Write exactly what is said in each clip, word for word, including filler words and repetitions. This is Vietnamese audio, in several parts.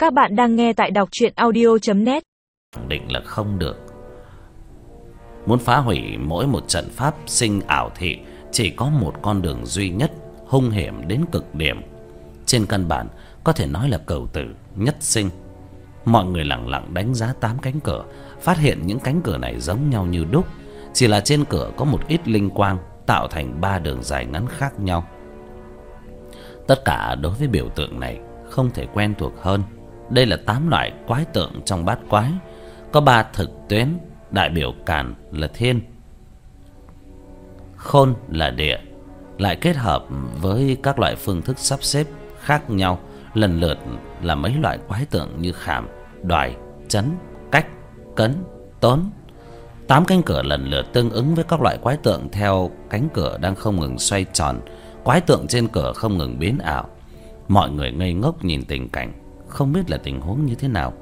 Các bạn đang nghe tại đọc truyện audio chấm net. Khẳng định là không được. Muốn phá hủy mỗi một trận pháp sinh ảo thị chỉ có một con đường duy nhất, hung hiểm đến cực điểm. Trên căn bản có thể nói là cửu tử nhất sinh. Mọi người lặng lặng đánh giá tám cánh cửa, phát hiện những cánh cửa này giống nhau như đúc, chỉ là trên cửa có một ít linh quang tạo thành ba đường dài ngắn khác nhau. Tất cả đối với biểu tượng này không thể quen thuộc hơn. Đây là tám loại quái tượng trong bát quái. Có ba thực tuyến, đại biểu càn là thiên, khôn là địa, lại kết hợp với các loại phương thức sắp xếp khác nhau, lần lượt là mấy loại quái tượng như khảm, đoài, chấn, cách, cấn, tốn. Tám cánh cửa lần lượt tương ứng với các loại quái tượng theo cánh cửa đang không ngừng xoay tròn. Quái tượng trên cửa không ngừng biến ảo. Mọi người ngây ngốc nhìn tình cảnh, không biết là tình huống như thế nào.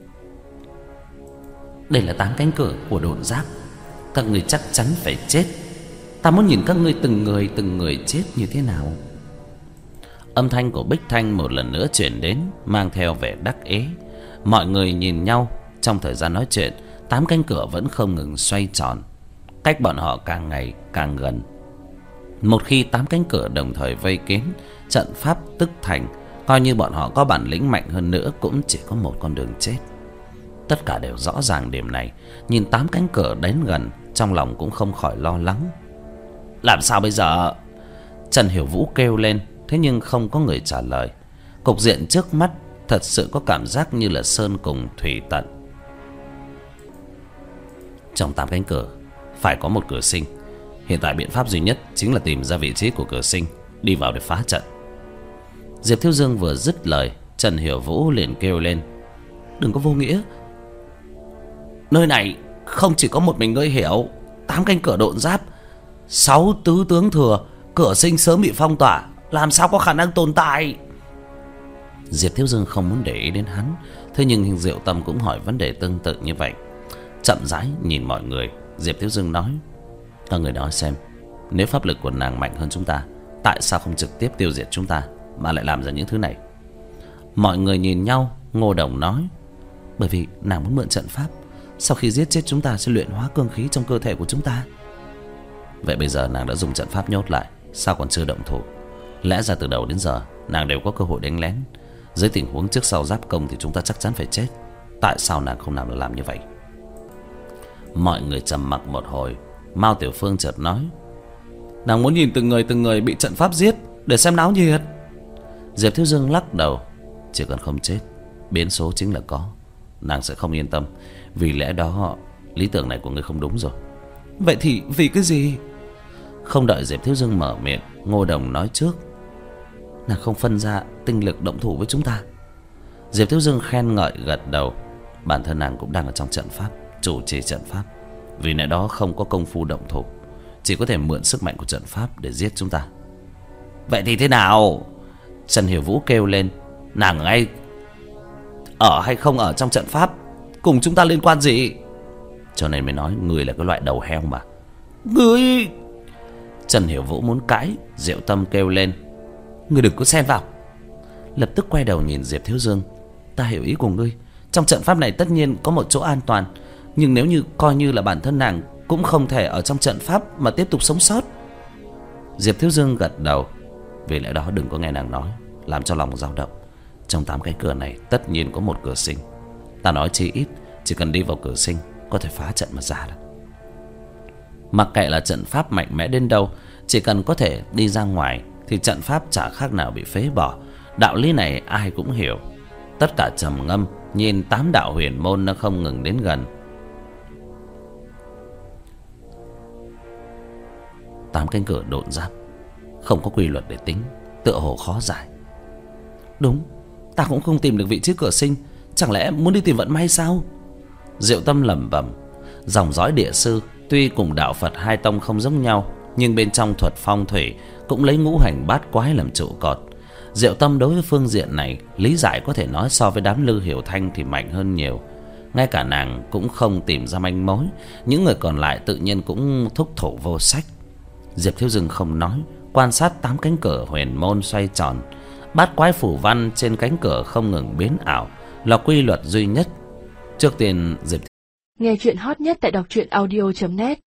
Đây là tám cánh cửa của độn giáp. Các người chắc chắn phải chết. Ta muốn nhìn các ngươi từng người từng người chết như thế nào. Âm thanh của Bích Thanh một lần nữa truyền đến, mang theo vẻ đắc ý. Mọi người nhìn nhau. Trong thời gian nói chuyện, tám cánh cửa vẫn không ngừng xoay tròn, cách bọn họ càng ngày càng gần. Một khi tám cánh cửa đồng thời vây kín, trận pháp tức thành. Coi như bọn họ có bản lĩnh mạnh hơn nữa cũng chỉ có một con đường chết. Tất cả đều rõ ràng điểm này. Nhìn tám cánh cửa đến gần, trong lòng cũng không khỏi lo lắng. Làm sao bây giờ? Trần Hiểu Vũ kêu lên, thế nhưng không có người trả lời. Cục diện trước mắt thật sự có cảm giác như là sơn cùng thủy tận. Trong tám cánh cửa phải có một cửa sinh. Hiện tại biện pháp duy nhất chính là tìm ra vị trí của cửa sinh, đi vào để phá trận. Diệp Thiếu Dương vừa dứt lời, Trần Hiểu Vũ liền kêu lên: đừng có vô nghĩa. Nơi này không chỉ có một mình ngươi hiểu. Tám cánh cửa độn giáp, sáu tứ tướng thừa, cửa sinh sớm bị phong tỏa, làm sao có khả năng tồn tại. Diệp Thiếu Dương không muốn để ý đến hắn, thế nhưng Diệu Tâm cũng hỏi vấn đề tương tự như vậy. Chậm rãi nhìn mọi người, Diệp Thiếu Dương nói: các người nói xem, nếu pháp lực của nàng mạnh hơn chúng ta, tại sao không trực tiếp tiêu diệt chúng ta mà lại làm ra những thứ này? Mọi người nhìn nhau. Ngô Đồng nói: bởi vì nàng muốn mượn trận pháp, sau khi giết chết chúng ta sẽ luyện hóa cương khí trong cơ thể của chúng ta. Vậy bây giờ nàng đã dùng trận pháp nhốt lại, sao còn chưa động thủ? Lẽ ra từ đầu đến giờ nàng đều có cơ hội đánh lén. Dưới tình huống trước sau giáp công thì chúng ta chắc chắn phải chết. Tại sao nàng không làm được làm như vậy? Mọi người trầm mặc một hồi. Mao Tiểu Phương chợt nói: nàng muốn nhìn từng người từng người bị trận pháp giết để xem náo nhiệt. Diệp Thiếu Dương lắc đầu: chỉ cần không chết, biến số chính là có. Nàng sẽ không yên tâm. Vì lẽ đó lý tưởng này của ngươi không đúng rồi. Vậy thì vì cái gì? Không đợi Diệp Thiếu Dương mở miệng, Ngô Đồng nói trước: nàng không phân ra tinh lực động thủ với chúng ta. Diệp Thiếu Dương khen ngợi gật đầu. Bản thân nàng cũng đang ở trong trận pháp, chủ trì trận pháp. Vì lẽ đó không có công phu động thủ, chỉ có thể mượn sức mạnh của trận pháp để giết chúng ta. Vậy thì thế nào? Trần Hiểu Vũ kêu lên: nàng ngay ở hay không ở trong trận pháp cùng chúng ta liên quan gì? Cho nên mới nói người là cái loại đầu heo mà. Ngươi! Trần Hiểu Vũ muốn cãi, Diệu Tâm kêu lên: ngươi đừng có xen vào. Lập tức quay đầu nhìn Diệp Thiếu Dương: ta hiểu ý của ngươi. Trong trận pháp này tất nhiên có một chỗ an toàn, nhưng nếu như coi như là bản thân nàng cũng không thể ở trong trận pháp mà tiếp tục sống sót. Diệp Thiếu Dương gật đầu. Vì lẽ đó đừng có nghe nàng nói, làm cho lòng dao động. Trong tám cái cửa này tất nhiên có một cửa sinh. Ta nói chi ít, chỉ cần đi vào cửa sinh có thể phá trận mà ra được. Mặc kệ là trận pháp mạnh mẽ đến đâu, chỉ cần có thể đi ra ngoài thì trận pháp chả khác nào bị phế bỏ. Đạo lý này ai cũng hiểu. Tất cả trầm ngâm nhìn tám đạo huyền môn nó không ngừng đến gần. Tám cánh cửa độn giáp, không có quy luật để tính, tựa hồ khó giải. Đúng, ta cũng không tìm được vị trí cửa sinh. Chẳng lẽ muốn đi tìm vận may sao? Diệu Tâm lẩm bẩm. Dòng dõi địa sư tuy cùng đạo Phật hai tông không giống nhau, nhưng bên trong thuật phong thủy cũng lấy ngũ hành bát quái làm trụ cột. Diệu Tâm đối với phương diện này lý giải có thể nói so với đám Lư Hiểu Thanh thì mạnh hơn nhiều. Ngay cả nàng cũng không tìm ra manh mối, những người còn lại tự nhiên cũng thúc thủ vô sách. Diệp Thiếu Dương không nói, quan sát tám cánh cửa huyền môn xoay tròn. Bát quái phủ văn trên cánh cửa không ngừng biến ảo, là quy luật duy nhất. Trước tiên Diệp Nghe chuyện hot nhất tại đọc truyện audio chấm net.